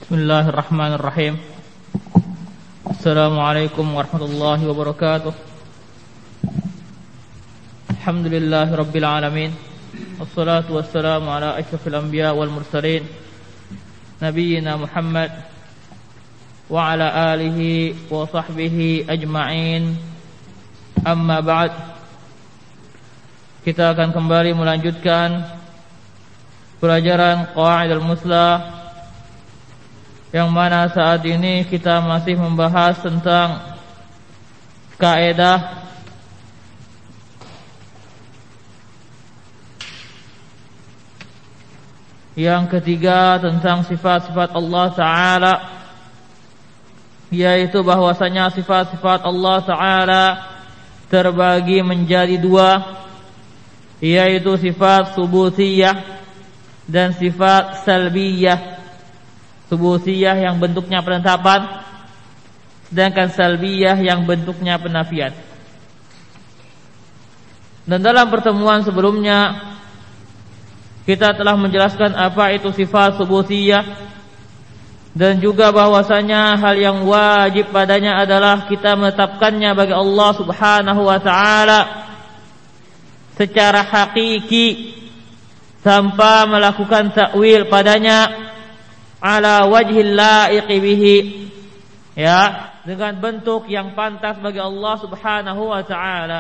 Bismillahirrahmanirrahim. Assalamualaikum warahmatullahi wabarakatuh. Alhamdulillahi rabbil alamin. Wassalatu wassalamu ala asyrafil anbiya wal mursalin, nabiyyina Muhammad wa ala alihi wa sahbihi ajma'in. Amma ba'd. Kita akan kembali melanjutkan pelajaran Qawaidul Muslah, yang mana saat ini kita masih membahas tentang kaidah yang ketiga tentang sifat-sifat Allah Ta'ala, yaitu bahwasanya sifat-sifat Allah Ta'ala terbagi menjadi dua, yaitu sifat subutiyah dan sifat salbiyah. Subutiyah yang bentuknya penetapan, sedangkan salbiyah yang bentuknya penafian. Dan dalam pertemuan sebelumnya kita telah menjelaskan apa itu sifat subutiyah, dan juga bahwasanya hal yang wajib padanya adalah kita menetapkannya bagi Allah Subhanahu wa ta'ala secara hakiki tanpa melakukan takwil padanya ala wajhil laiqi bihi, ya, dengan bentuk yang pantas bagi Allah Subhanahu wa ta'ala.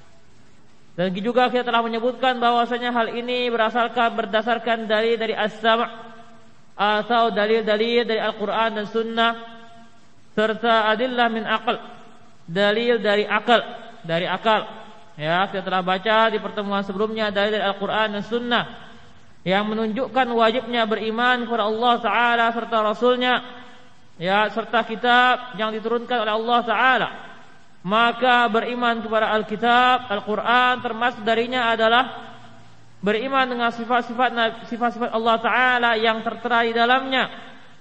Dan juga kita telah menyebutkan bahwasanya hal ini berdasarkan dalil dari as-sam' atau dalil-dalil dari Al-Qur'an dan Sunnah, serta adillah min aql, dalil dari akal. Ya, kita telah baca di pertemuan sebelumnya dalil dari Al-Qur'an dan Sunnah yang menunjukkan wajibnya beriman kepada Allah Ta'ala serta Rasulnya, ya, serta kitab yang diturunkan oleh Allah Ta'ala. Maka beriman kepada Alkitab, Al-Quran, termasuk darinya adalah beriman dengan sifat-sifat Allah Ta'ala yang tertera di dalamnya,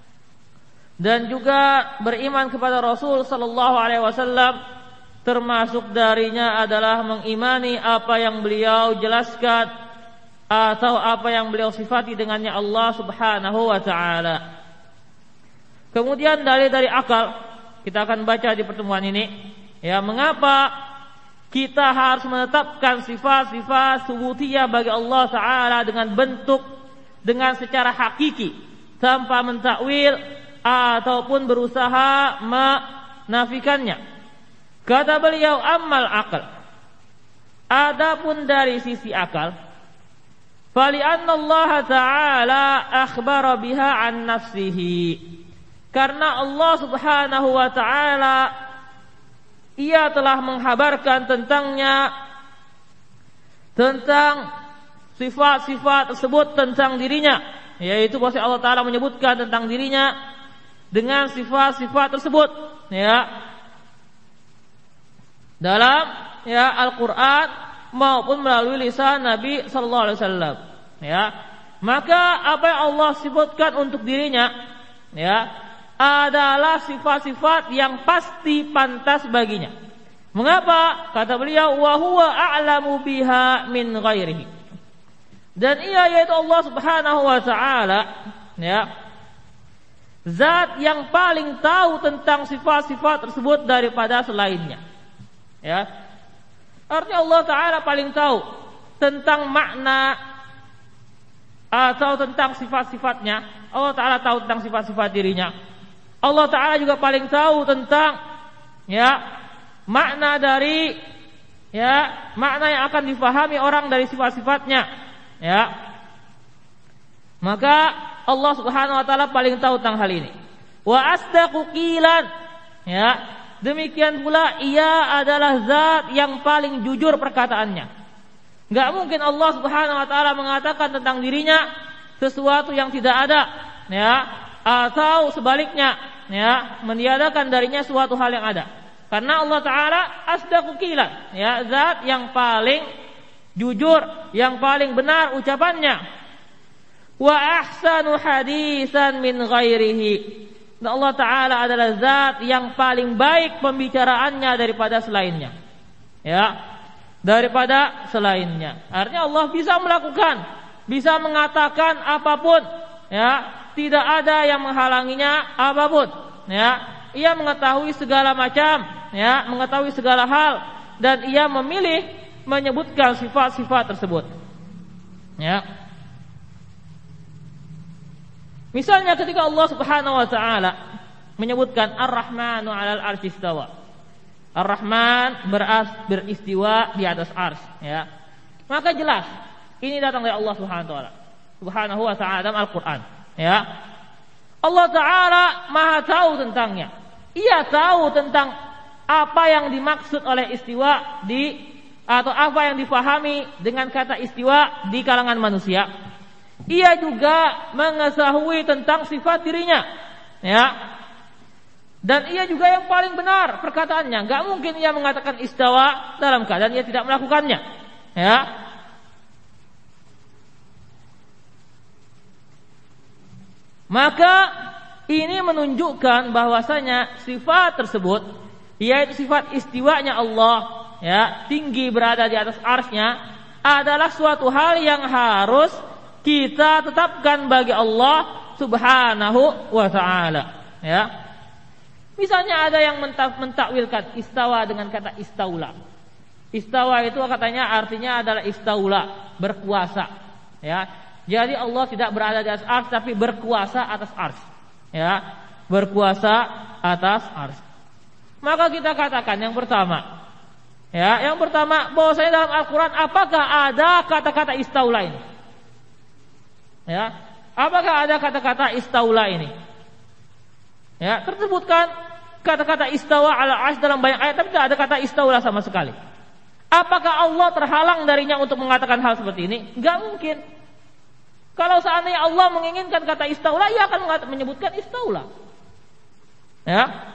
dan juga beriman kepada Rasul Sallallahu Alaihi Wasallam, termasuk darinya adalah mengimani apa yang beliau jelaskan atau apa yang beliau sifati dengannya Allah Subhanahu wa ta'ala. Kemudian dalil dari akal kita akan baca di pertemuan ini, ya, mengapa kita harus menetapkan sifat-sifat subutiyah bagi Allah Ta'ala dengan bentuk, dengan secara hakiki, tanpa mentakwil ataupun berusaha menafikannya. Kata beliau, ammal akal, adapun dari sisi akal, fali'anna Allah Ta'ala akhbara biha an nafsihi, karena Allah Subhanahu wa ta'ala Ia telah menghabarkan tentangnya, tentang sifat-sifat tersebut tentang dirinya, yaitu bahwa Allah Ta'ala menyebutkan tentang dirinya dengan sifat-sifat tersebut, ya, dalam, ya, Al-Quran maupun melalui lisan Nabi Sallallahu Alaihi Wasallam, ya. Maka apa yang Allah sebutkan untuk dirinya, ya, adalah sifat-sifat yang pasti pantas baginya. Mengapa? Kata beliau, wa huwa a'lamu biha min ghairihi, dan ia yaitu Allah Subhanahu wa ta'ala, ya, zat yang paling tahu tentang sifat-sifat tersebut daripada selainnya, ya. Artinya Allah Ta'ala paling tahu tentang makna atau tentang sifat-sifatnya. Allah Ta'ala tahu tentang sifat-sifat dirinya. Allah Ta'ala juga paling tahu tentang, ya, makna dari, ya, makna yang akan difahami orang dari sifat-sifatnya, ya. Maka Allah Subhanahu wa ta'ala paling tahu tentang hal ini. Wa asdaqu qilan, ya, demikian pula ia adalah zat yang paling jujur perkataannya. Enggak mungkin Allah Subhanahu wa ta'ala mengatakan tentang dirinya sesuatu yang tidak ada, ya, atau sebaliknya, ya, meniadakan darinya suatu hal yang ada. Karena Allah Ta'ala asdaqu qilan, ya, zat yang paling jujur, yang paling benar ucapannya. Wa ahsanu hadisan min ghairihi, dan Allah Ta'ala adalah zat yang paling baik pembicaraannya daripada selainnya, ya, daripada selainnya. Artinya Allah bisa melakukan, bisa mengatakan apapun, ya, tidak ada yang menghalanginya apapun. Ya, ia mengetahui segala macam, ya, mengetahui segala hal, dan ia memilih menyebutkan sifat-sifat tersebut. Ya. Misalnya ketika Allah Subhanahu wa taala menyebutkan Ar-Rahmanu 'alal 'arsy istawa. Ar-Rahman beristiwa di atas ars, ya. Maka jelas ini datang dari Allah Subhanahu wa taala dalam Al-Qur'an, ya. Allah taala Maha tahu tentangnya. Ia tahu tentang apa yang dimaksud oleh istiwa atau apa yang difahami dengan kata istiwa di kalangan manusia. Ia juga mengetahui tentang sifat dirinya, ya. Dan ia juga yang paling benar perkataannya. Gak mungkin ia mengatakan istawa dalam keadaan ia tidak melakukannya, ya. Maka ini menunjukkan bahwasanya sifat tersebut, yaitu sifat istiwanya Allah, ya, tinggi berada di atas arsy-Nya, adalah suatu hal yang harus kita tetapkan bagi Allah Subhanahu wa taala, ya. Misalnya ada yang mentakwilkan istawa dengan kata istaula. Istawa itu katanya artinya adalah istaula, berkuasa, ya. Jadi Allah tidak berada di atas ars tapi berkuasa atas ars, ya. Berkuasa atas ars. Maka kita katakan yang pertama, ya, yang pertama bahwasanya dalam Al-Qur'an apakah ada kata-kata istaula ini? Ya, apakah ada kata-kata istaula ini? Ya, tersebutkan kata-kata istawa ala arsy dalam banyak ayat, tapi tidak ada kata istaula sama sekali. Apakah Allah terhalang darinya untuk mengatakan hal seperti ini? Enggak mungkin. Kalau seandainya Allah menginginkan kata istaula, ia akan menyebutkan istaula. Ya.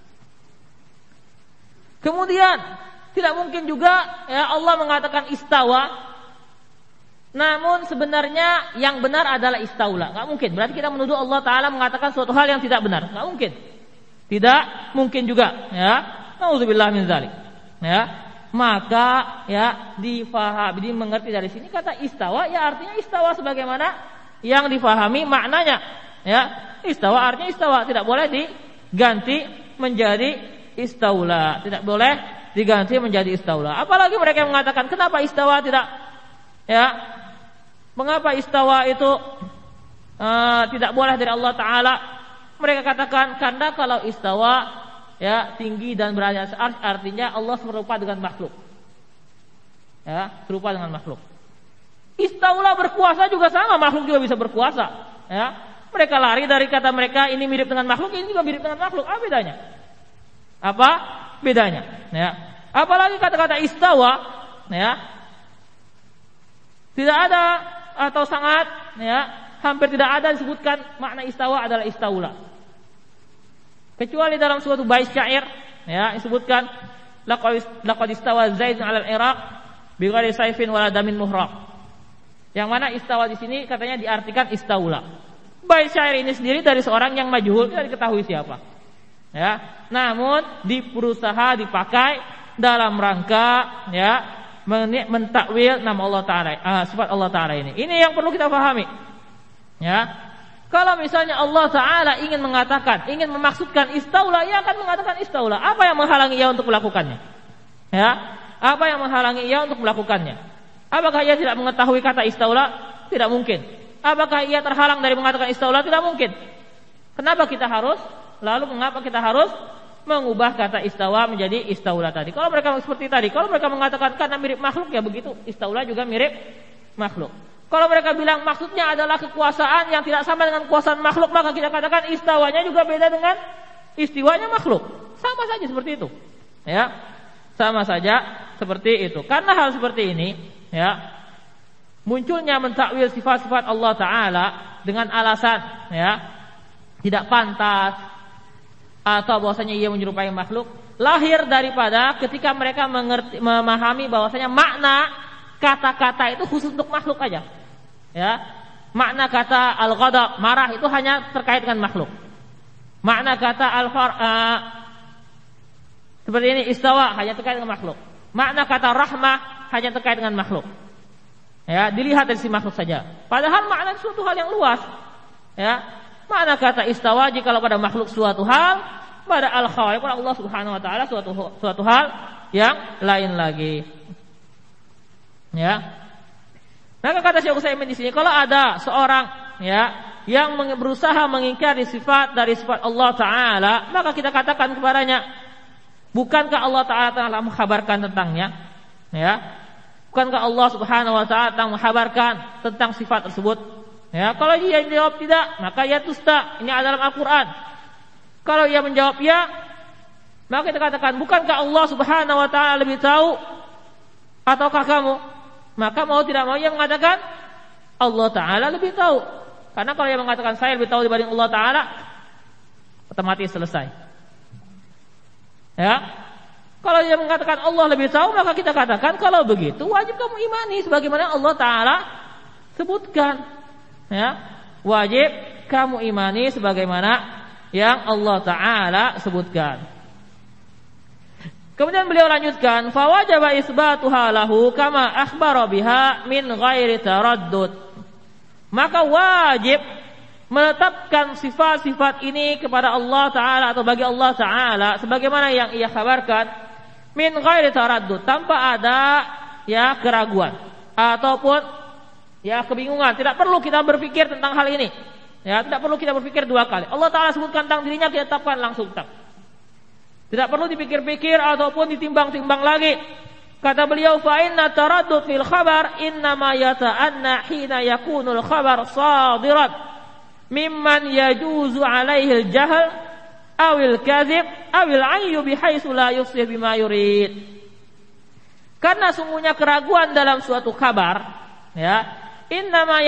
Kemudian tidak mungkin juga, ya, Allah mengatakan istawa namun sebenarnya yang benar adalah istaula. Enggak mungkin. Berarti kita menuduh Allah taala mengatakan suatu hal yang tidak benar. Enggak mungkin. Tidak mungkin juga, ya. Nauzubillah min dzalik. Ya. Maka, ya, difahami, dimengerti dari sini kata istawa, ya artinya istawa sebagaimana yang difahami maknanya, ya. Istawa artinya istawa, tidak boleh diganti menjadi istaula, tidak boleh diganti menjadi istaula. Apalagi mereka mengatakan kenapa istawa tidak, ya, mengapa istawa itu tidak boleh dari Allah taala? Mereka katakan karena kalau istawa, ya, tinggi dan berada di atas arsy, artinya Allah serupa dengan makhluk. Ya, serupa dengan makhluk. Istaula berkuasa juga sama, makhluk juga bisa berkuasa. Ya, mereka lari dari kata mereka ini mirip dengan makhluk, ini juga mirip dengan makhluk. Apa bedanya? Apa bedanya? Ya, apalagi kata-kata istawa, ya, tidak ada atau sangat, ya, hampir tidak ada disebutkan makna istawa adalah istaula. Kecuali dalam suatu bait syair, ya, disebutkan laqad istawa Zaid 'alal Iraq bighairi sayfin wala damin muhraq. Yang mana istawa di sini katanya diartikan istaula. Bait syair ini sendiri dari seorang yang majhul, tidak diketahui siapa. Ya, namun berusaha dipakai dalam rangka, ya, mentakwil nama Allah taala, sifat Allah taala ini. Ini yang perlu kita pahami. Ya. Kalau misalnya Allah taala ingin mengatakan, ingin memaksudkan istaula, ia akan mengatakan istaula. Apa yang menghalangi ia untuk melakukannya? Ya. Apa yang menghalangi ia untuk melakukannya? Apakah ia tidak mengetahui kata istaula? Tidak mungkin. Apakah ia terhalang dari mengatakan istaula? Tidak mungkin. Mengapa kita harus mengubah kata istawa menjadi istaula tadi? Kalau mereka seperti tadi, kalau mereka mengatakan karena mirip makhluk, ya begitu, istaula juga mirip makhluk. Kalau mereka bilang maksudnya adalah kekuasaan yang tidak sama dengan kekuasaan makhluk, maka kita katakan istawanya juga beda dengan istiwanya makhluk. Sama saja seperti itu. Ya. Sama saja seperti itu. Karena hal seperti ini, ya, munculnya mentakwil sifat-sifat Allah taala dengan alasan, ya, tidak pantas atau bahwasanya ia menyerupai makhluk, lahir daripada ketika mereka memahami bahwasanya makna kata-kata itu khusus untuk makhluk aja. Ya, makna kata al-ghadab, marah, itu hanya terkait dengan makhluk. Makna kata seperti ini istawa hanya terkait dengan makhluk. Makna kata rahmah hanya terkait dengan makhluk. Ya, dilihat dari si makhluk saja. Padahal makna itu suatu hal yang luas. Ya, Mana kata istawa jika pada makhluk suatu hal, pada al-khaliq pada Allah Subhanahu wa taala suatu hal yang lain lagi. Ya. Maka kata Syekh Utsaimin di sini, kalau ada seorang yang berusaha mengingkari sifat dari sifat Allah taala, maka kita katakan kepadanya, bukankah Allah taala telah mengkhabarkan tentangnya? Ya. Bukankah Allah Subhanahu wa taala telah mengkhabarkan tentang sifat tersebut? Ya, kalau dia menjawab tidak, maka ya dusta. Ini adalah Al-Qur'an. Kalau ia menjawab ya, maka kita katakan, bukankah Allah Subhanahu wa taala lebih tahu ataukah kamu? Maka mau tidak mau ia mengatakan Allah taala lebih tahu. Karena kalau ia mengatakan saya lebih tahu dibanding Allah taala, otomatis selesai. Ya. Kalau dia mengatakan Allah lebih tahu, maka kita katakan kalau begitu wajib kamu imani sebagaimana Allah taala sebutkan. Ya. Wajib kamu imani sebagaimana yang Allah taala sebutkan. Kemudian beliau lanjutkan, fa wajaba isbatuha lahu kama akhbara biha min ghairi taraddud. Maka wajib menetapkan sifat-sifat ini kepada Allah taala atau bagi Allah taala sebagaimana yang ia kabarkan min ghairi taraddud, tanpa ada keraguan ataupun kebingungan. Tidak perlu kita berpikir tentang hal ini. Ya, tidak perlu kita berpikir dua kali. Allah taala sebutkan tentang dirinya, kita tetapkan langsung tetap. Tidak perlu dipikir-pikir ataupun ditimbang-timbang lagi. Kata beliau, fa inna taraddud fil khabar innama yata'anna hina yakunul khabar sadiran mimman yajuzu alaihi al-jahl awil kadhib awil ayyu bihaitsu la yusih bima yurid. Karena sungguhnya keraguan dalam suatu kabar, innama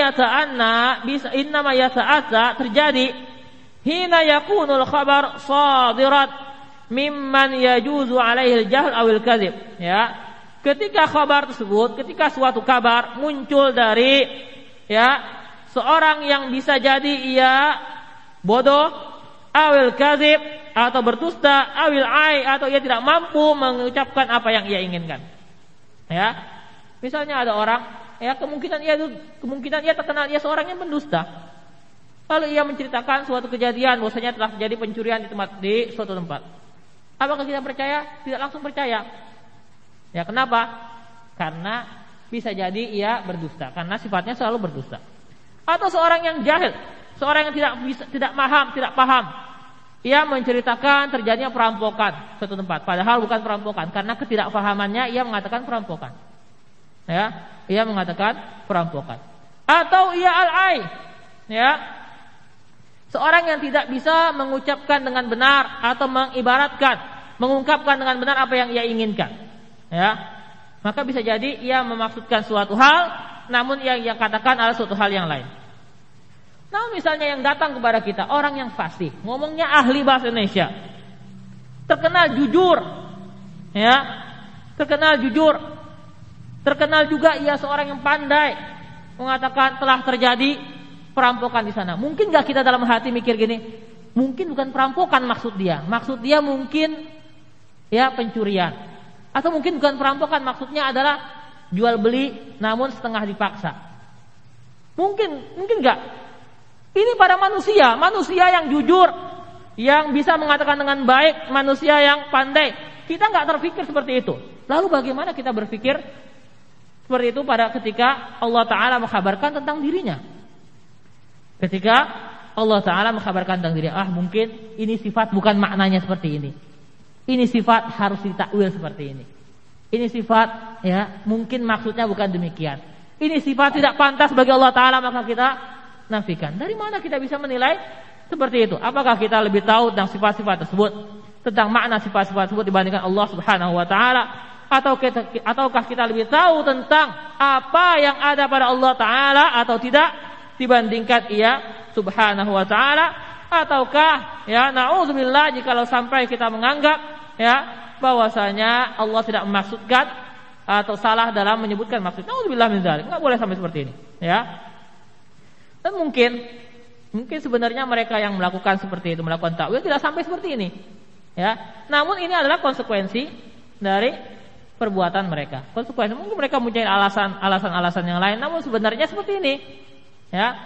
yata'atta terjadi hina yakunul khabar sadiran mimman yajuzu alaihi al-jahl awil kadhib. Ketika kabar tersebut, ketika suatu kabar muncul dari seorang yang bisa jadi ia bodoh, awil kadhib atau berdusta, awil ai atau ia tidak mampu mengucapkan apa yang ia inginkan. Misalnya ada orang, kemungkinan ia terkenal ia seorang yang pendusta. Lalu ia menceritakan suatu kejadian bahwasanya telah terjadi pencurian di suatu tempat. Apakah kita percaya? Tidak langsung percaya. Kenapa? Karena bisa jadi ia berdusta, karena sifatnya selalu berdusta. Atau seorang yang jahil, seorang yang tidak paham, ia menceritakan terjadinya perampokan suatu tempat, padahal bukan perampokan, karena ketidakpahamannya ia mengatakan perampokan. Ia mengatakan perampokan. Atau ia al-ai, seorang yang tidak bisa mengucapkan dengan benar atau mengungkapkan dengan benar apa yang ia inginkan. Maka bisa jadi ia memaksudkan suatu hal, namun yang ia katakan adalah suatu hal yang lain. Nah, misalnya yang datang kepada kita orang yang fasih, ngomongnya ahli bahasa Indonesia, terkenal jujur, terkenal juga ia seorang yang pandai, mengatakan telah terjadi perampokan di sana. Mungkin gak kita dalam hati mikir gini, mungkin bukan perampokan maksud dia mungkin pencurian, atau mungkin bukan perampokan maksudnya adalah jual beli namun setengah dipaksa. Mungkin gak? Ini pada manusia yang jujur, yang bisa mengatakan dengan baik, manusia yang pandai. Kita gak terpikir seperti itu. Lalu bagaimana kita berpikir seperti itu pada ketika Allah Ta'ala mengkabarkan tentang dirinya? Ketika Allah Ta'ala mengkabarkan tentang dirinya, mungkin ini sifat bukan maknanya seperti ini. Ini sifat harus ditakwil seperti ini. Ini sifat mungkin maksudnya bukan demikian. Ini sifat tidak pantas bagi Allah Ta'ala, maka kita nafikan. Dari mana kita bisa menilai seperti itu? Apakah kita lebih tahu tentang sifat-sifat tersebut, tentang makna sifat-sifat tersebut dibandingkan Allah Subhanahu wa Ta'ala? Ataukah kita lebih tahu tentang apa yang ada pada Allah Ta'ala atau tidak dibandingkan ia Subhanahu wa Ta'ala? Ataukah na'udzubillah jikalau sampai kita menganggap bahwasanya Allah tidak memaksudkan atau salah dalam menyebutkan maksud. Na'udzubillah min dzalik. Enggak boleh sampai seperti ini, Dan mungkin sebenarnya mereka yang melakukan seperti itu, melakukan takwil tidak sampai seperti ini. Namun ini adalah konsekuensi dari perbuatan mereka. Konsekuensi mungkin mereka mencari alasan-alasan yang lain, namun sebenarnya seperti ini.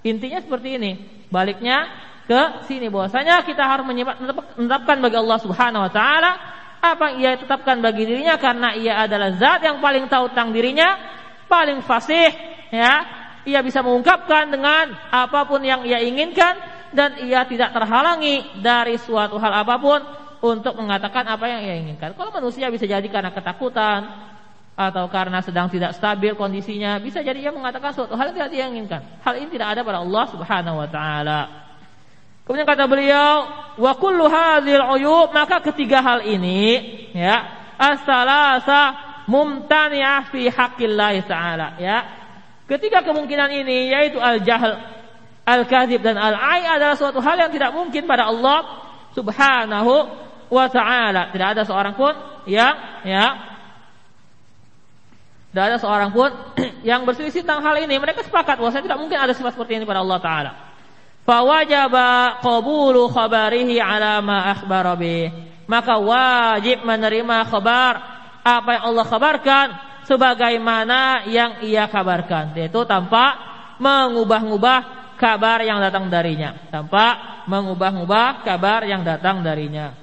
Intinya seperti ini. Baliknya ke sini bahwasanya kita harus menetapkan bagi Allah Subhanahu wa taala apa yang ia tetapkan bagi dirinya, karena ia adalah zat yang paling tahu tentang dirinya, paling fasih, ya. Ia bisa mengungkapkan dengan apapun yang ia inginkan, dan ia tidak terhalangi dari suatu hal apapun untuk mengatakan apa yang ia inginkan. Kalau manusia bisa jadi karena ketakutan atau karena sedang tidak stabil kondisinya, bisa jadi ia mengatakan suatu hal yang tidak dia inginkan. Hal ini tidak ada pada Allah Subhanahu wa taala. Kemudian kata beliau, wa kullu hadzal uyub, maka ketiga hal ini, ya, as-salasa mumtani'ah fi haqqillah taala, ya. Ketiga kemungkinan ini, yaitu al-jahl, al-kadzib dan al-ai, adalah suatu hal yang tidak mungkin pada Allah Subhanahu wa taala. Tidak ada seorang pun yang, ya, tidak ada seorang pun yang berselisih tentang hal ini. Mereka sepakat bahwa tidak mungkin ada sifat seperti ini pada Allah taala. Fa wajaba qabulu khabarihi ala ma akhbara bih, maka wajib menerima kabar apa yang Allah kabarkan sebagaimana yang ia kabarkan, yaitu tanpa mengubah-ubah kabar yang datang darinya, tanpa mengubah-ubah kabar yang datang darinya.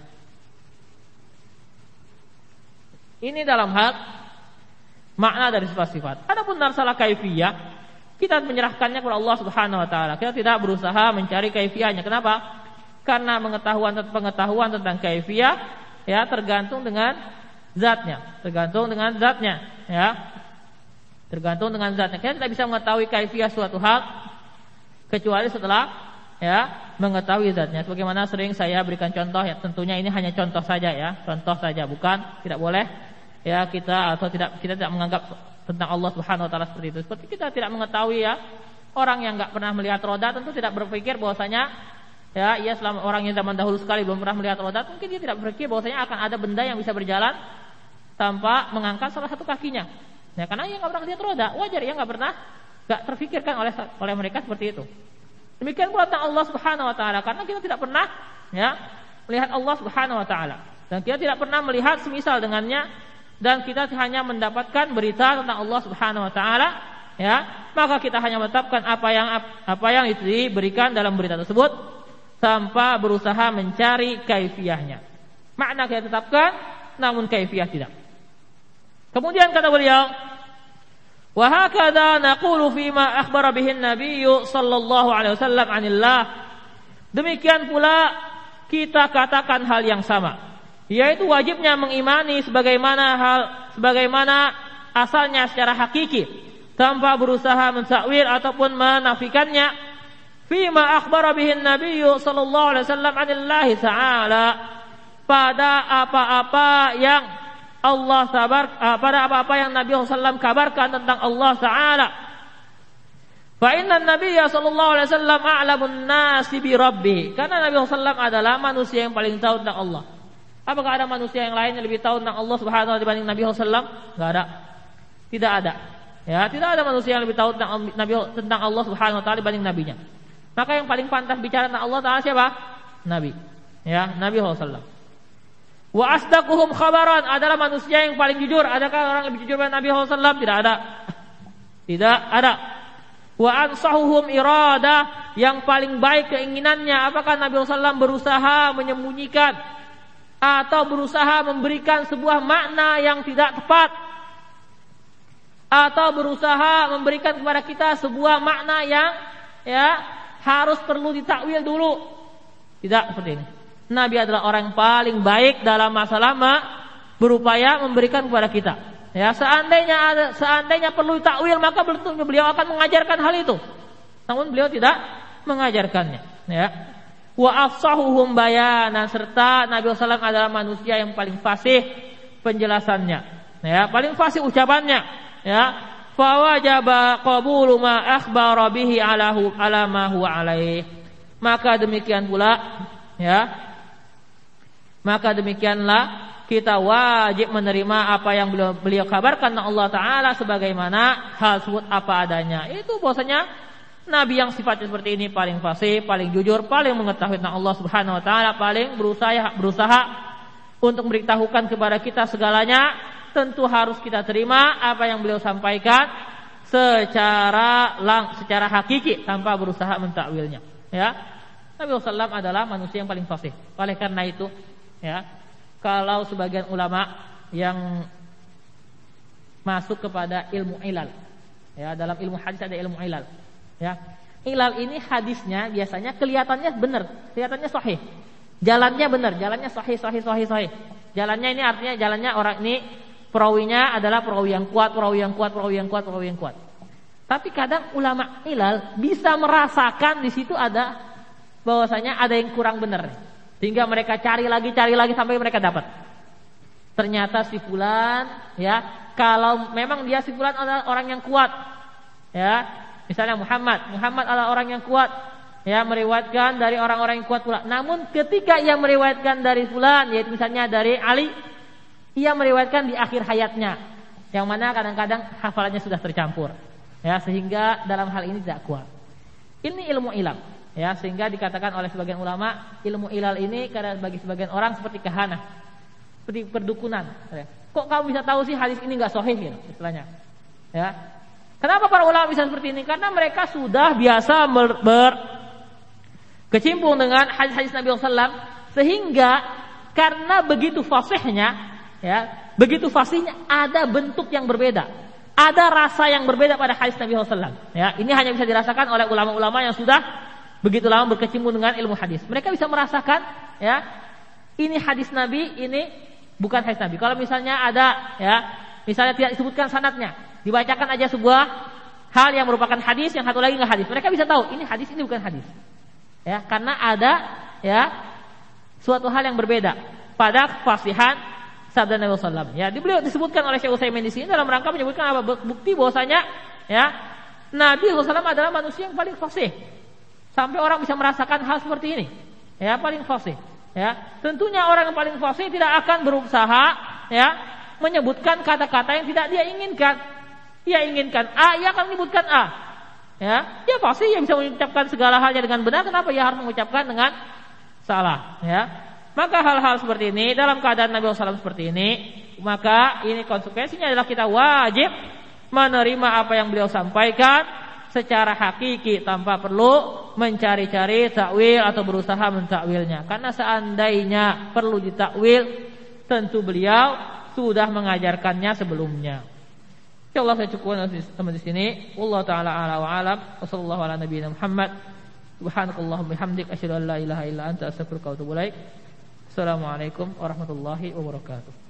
Ini dalam hal makna dari sifat-sifat. Adapun masalah kaifiyah, kita menyerahkannya kepada Allah Subhanahu wa taala. Kita tidak berusaha mencari kaifiyahnya. Kenapa? Karena pengetahuan tentang kaifiyah, ya, tergantung dengan zatnya, ya. Tergantung dengan zatnya. Kita tidak bisa mengetahui kaifiyah suatu hal kecuali setelah, ya, mengetahui zatnya. Sebagaimana sering saya berikan contoh, ya, tentunya ini hanya contoh saja, ya, contoh saja, bukan, tidak boleh, ya, kita tidak menganggap tentang Allah Subhanahu wa taala seperti itu. Seperti kita tidak mengetahui, ya, orang yang enggak pernah melihat roda tentu tidak berpikir bahwasanya, ya, ia selama orang yang zaman dahulu sekali belum pernah melihat roda, mungkin dia tidak berpikir bahwasanya akan ada benda yang bisa berjalan tanpa mengangkat salah satu kakinya. Ya, karena ia enggak pernah lihat roda, wajar ia enggak terfikirkan oleh mereka seperti itu. Demikian pula tentang Allah Subhanahu wa taala, karena kita tidak pernah, ya, melihat Allah Subhanahu wa taala, dan kita tidak pernah melihat semisal dengannya, dan kita hanya mendapatkan berita tentang Allah Subhanahu wa taala, ya, maka kita hanya menetapkan apa yang diberikan dalam berita tersebut tanpa berusaha mencari kaifiyahnya. Makna kita tetapkan, namun kaifiyah tidak. Kemudian kata beliau, wa hakadha naqulu fima akhbara bihi an-nabiy sallallahu alaihi wasallam 'anillah. Demikian pula kita katakan hal yang sama, yaitu wajibnya mengimani sebagaimana asalnya secara hakiki, tanpa berusaha mensakwir ataupun menafikannya. Fima akhbara bihi an-nabiy sallallahu alaihi wasallam 'anillahi ta'ala, pada apa-apa yang Nabi SAW kabarkan tentang Allah Ta'ala. Fa inna an-nabiyya sallallahu alaihi wasallam a'lamun nasi bi rabbih, karena Nabi SAW adalah manusia yang paling tahu tentang Allah. Apakah ada manusia yang lain yang lebih tahu tentang Allah Subhanahu wa taala dibanding Nabi SAW? Enggak ada. Tidak ada. Ya, tidak ada manusia yang lebih tahu tentang Allah Subhanahu wa taala dibanding nabinya. Maka yang paling pantas bicara tentang Allah Taala siapa? Nabi. Ya, Nabi SAW. Wa asdaquhum khabaran, adalah manusia yang paling jujur. Adakah orang lebih jujur daripada Nabi SAW? Tidak ada. Tidak ada. Wa ansahuhum irada, yang paling baik keinginannya. Apakah Nabi SAW berusaha menyembunyikan atau berusaha memberikan sebuah makna yang tidak tepat, atau berusaha memberikan kepada kita sebuah makna yang, ya, harus perlu ditakwil dulu? Tidak seperti ini. Nabi adalah orang yang paling baik dalam masalah berupaya memberikan kepada kita. Ya, seandainya perlu takwil, maka beliau akan mengajarkan hal itu. Namun beliau tidak mengajarkannya. Ya. Wa afsahuhum bayanan, serta Nabi SAW adalah manusia yang paling fasih penjelasannya. Ya, paling fasih ucapannya. Ya. Fa wajaba qabulu ma akhbara bihi ala ma huwa alaih. Maka demikian pula, ya. Maka demikianlah kita wajib menerima apa yang beliau kabarkan tentang Allah Ta'ala sebagaimana hal tersebut apa adanya. Itu bahwasanya Nabi yang sifatnya seperti ini paling fasih, paling jujur, paling mengetahui tentang Allah Subhanahu wa taala, paling berusaha untuk memberitahukan kepada kita segalanya. Tentu harus kita terima apa yang beliau sampaikan secara hakiki tanpa berusaha mentakwilnya. Ya, Nabi SAW adalah manusia yang paling fasih. Oleh karena itu, ya, kalau sebagian ulama yang masuk kepada ilmu ilal, ya, dalam ilmu hadis ada ilmu ilal, ya, ilal ini hadisnya biasanya kelihatannya benar, kelihatannya sahih, jalannya benar, jalannya sahih. Jalannya ini artinya jalannya orang ini perawinya adalah perawi yang kuat. Tapi kadang ulama ilal bisa merasakan di situ ada bahwasanya ada yang kurang benar, sehingga mereka cari lagi sampai mereka dapat. Ternyata si fulan, ya, kalau memang dia si fulan adalah orang yang kuat, ya, misalnya Muhammad adalah orang yang kuat, ya, meriwayatkan dari orang-orang yang kuat pula. Namun ketika ia meriwayatkan dari fulan, yaitu misalnya dari Ali, ia meriwayatkan di akhir hayatnya, yang mana kadang-kadang hafalannya sudah tercampur, ya, sehingga dalam hal ini tidak kuat. Ini ilmu ilal, ya, sehingga dikatakan oleh sebagian ulama ilmu ilal ini karena bagi sebagian orang seperti kahanah, seperti perdukunan. Ya. Kok kamu bisa tahu sih hadis ini nggak sahih, gitu, istilahnya, ya. Kenapa para ulama bisa seperti ini? Karena mereka sudah biasa berkecimpung dengan hadis-hadis Nabi SAW, sehingga karena begitu fasihnya, ya, begitu fasihnya ada bentuk yang berbeda, ada rasa yang berbeda pada hadis Nabi SAW. Ya, ini hanya bisa dirasakan oleh ulama-ulama yang sudah begitu lama berkecimpung dengan ilmu hadis. Mereka bisa merasakan, ya, ini hadis Nabi, ini bukan hadis Nabi. Kalau misalnya ada, ya, misalnya tidak disebutkan sanadnya, dibacakan aja sebuah hal yang merupakan hadis, yang satu lagi nggak hadis, mereka bisa tahu ini hadis, ini bukan hadis. Ya, karena ada, ya, suatu hal yang berbeda pada fasihan sabda Nabi SAW. Ya, beliau disebutkan oleh Syekh Utsaimin di sini dalam rangka menyebutkan apa? Bukti bahwasanya, ya, Nabi SAW adalah manusia yang paling fasih. Sampai orang bisa merasakan hal seperti ini. Ya, paling fasih. Ya, tentunya orang yang paling fasih tidak akan berusaha, ya, menyebutkan kata-kata yang tidak dia inginkan. Dia inginkan A, ia akan menyebutkan A. Ya, dia fasih, yang bisa mengucapkan segala halnya dengan benar. Kenapa ia harus mengucapkan dengan salah? Ya. Maka hal-hal seperti ini dalam keadaan Nabi SAW seperti ini, maka ini konsekuensinya adalah kita wajib menerima apa yang beliau sampaikan secara hakiki tanpa perlu mencari-cari takwil atau berusaha mentakwilnya. Karena seandainya perlu ditakwil, tentu beliau sudah mengajarkannya sebelumnya. Insyaallah saya cukupkan sampai di sini. Wallahu taala a'la wa a'lam. Wassallallahu ala nabiyina Muhammad. Subhanakallahumma bihamdik asyhadu an la ilaha illa anta astaghfiruka wa atubu ilaik. Assalamualaikum warahmatullahi wabarakatuh.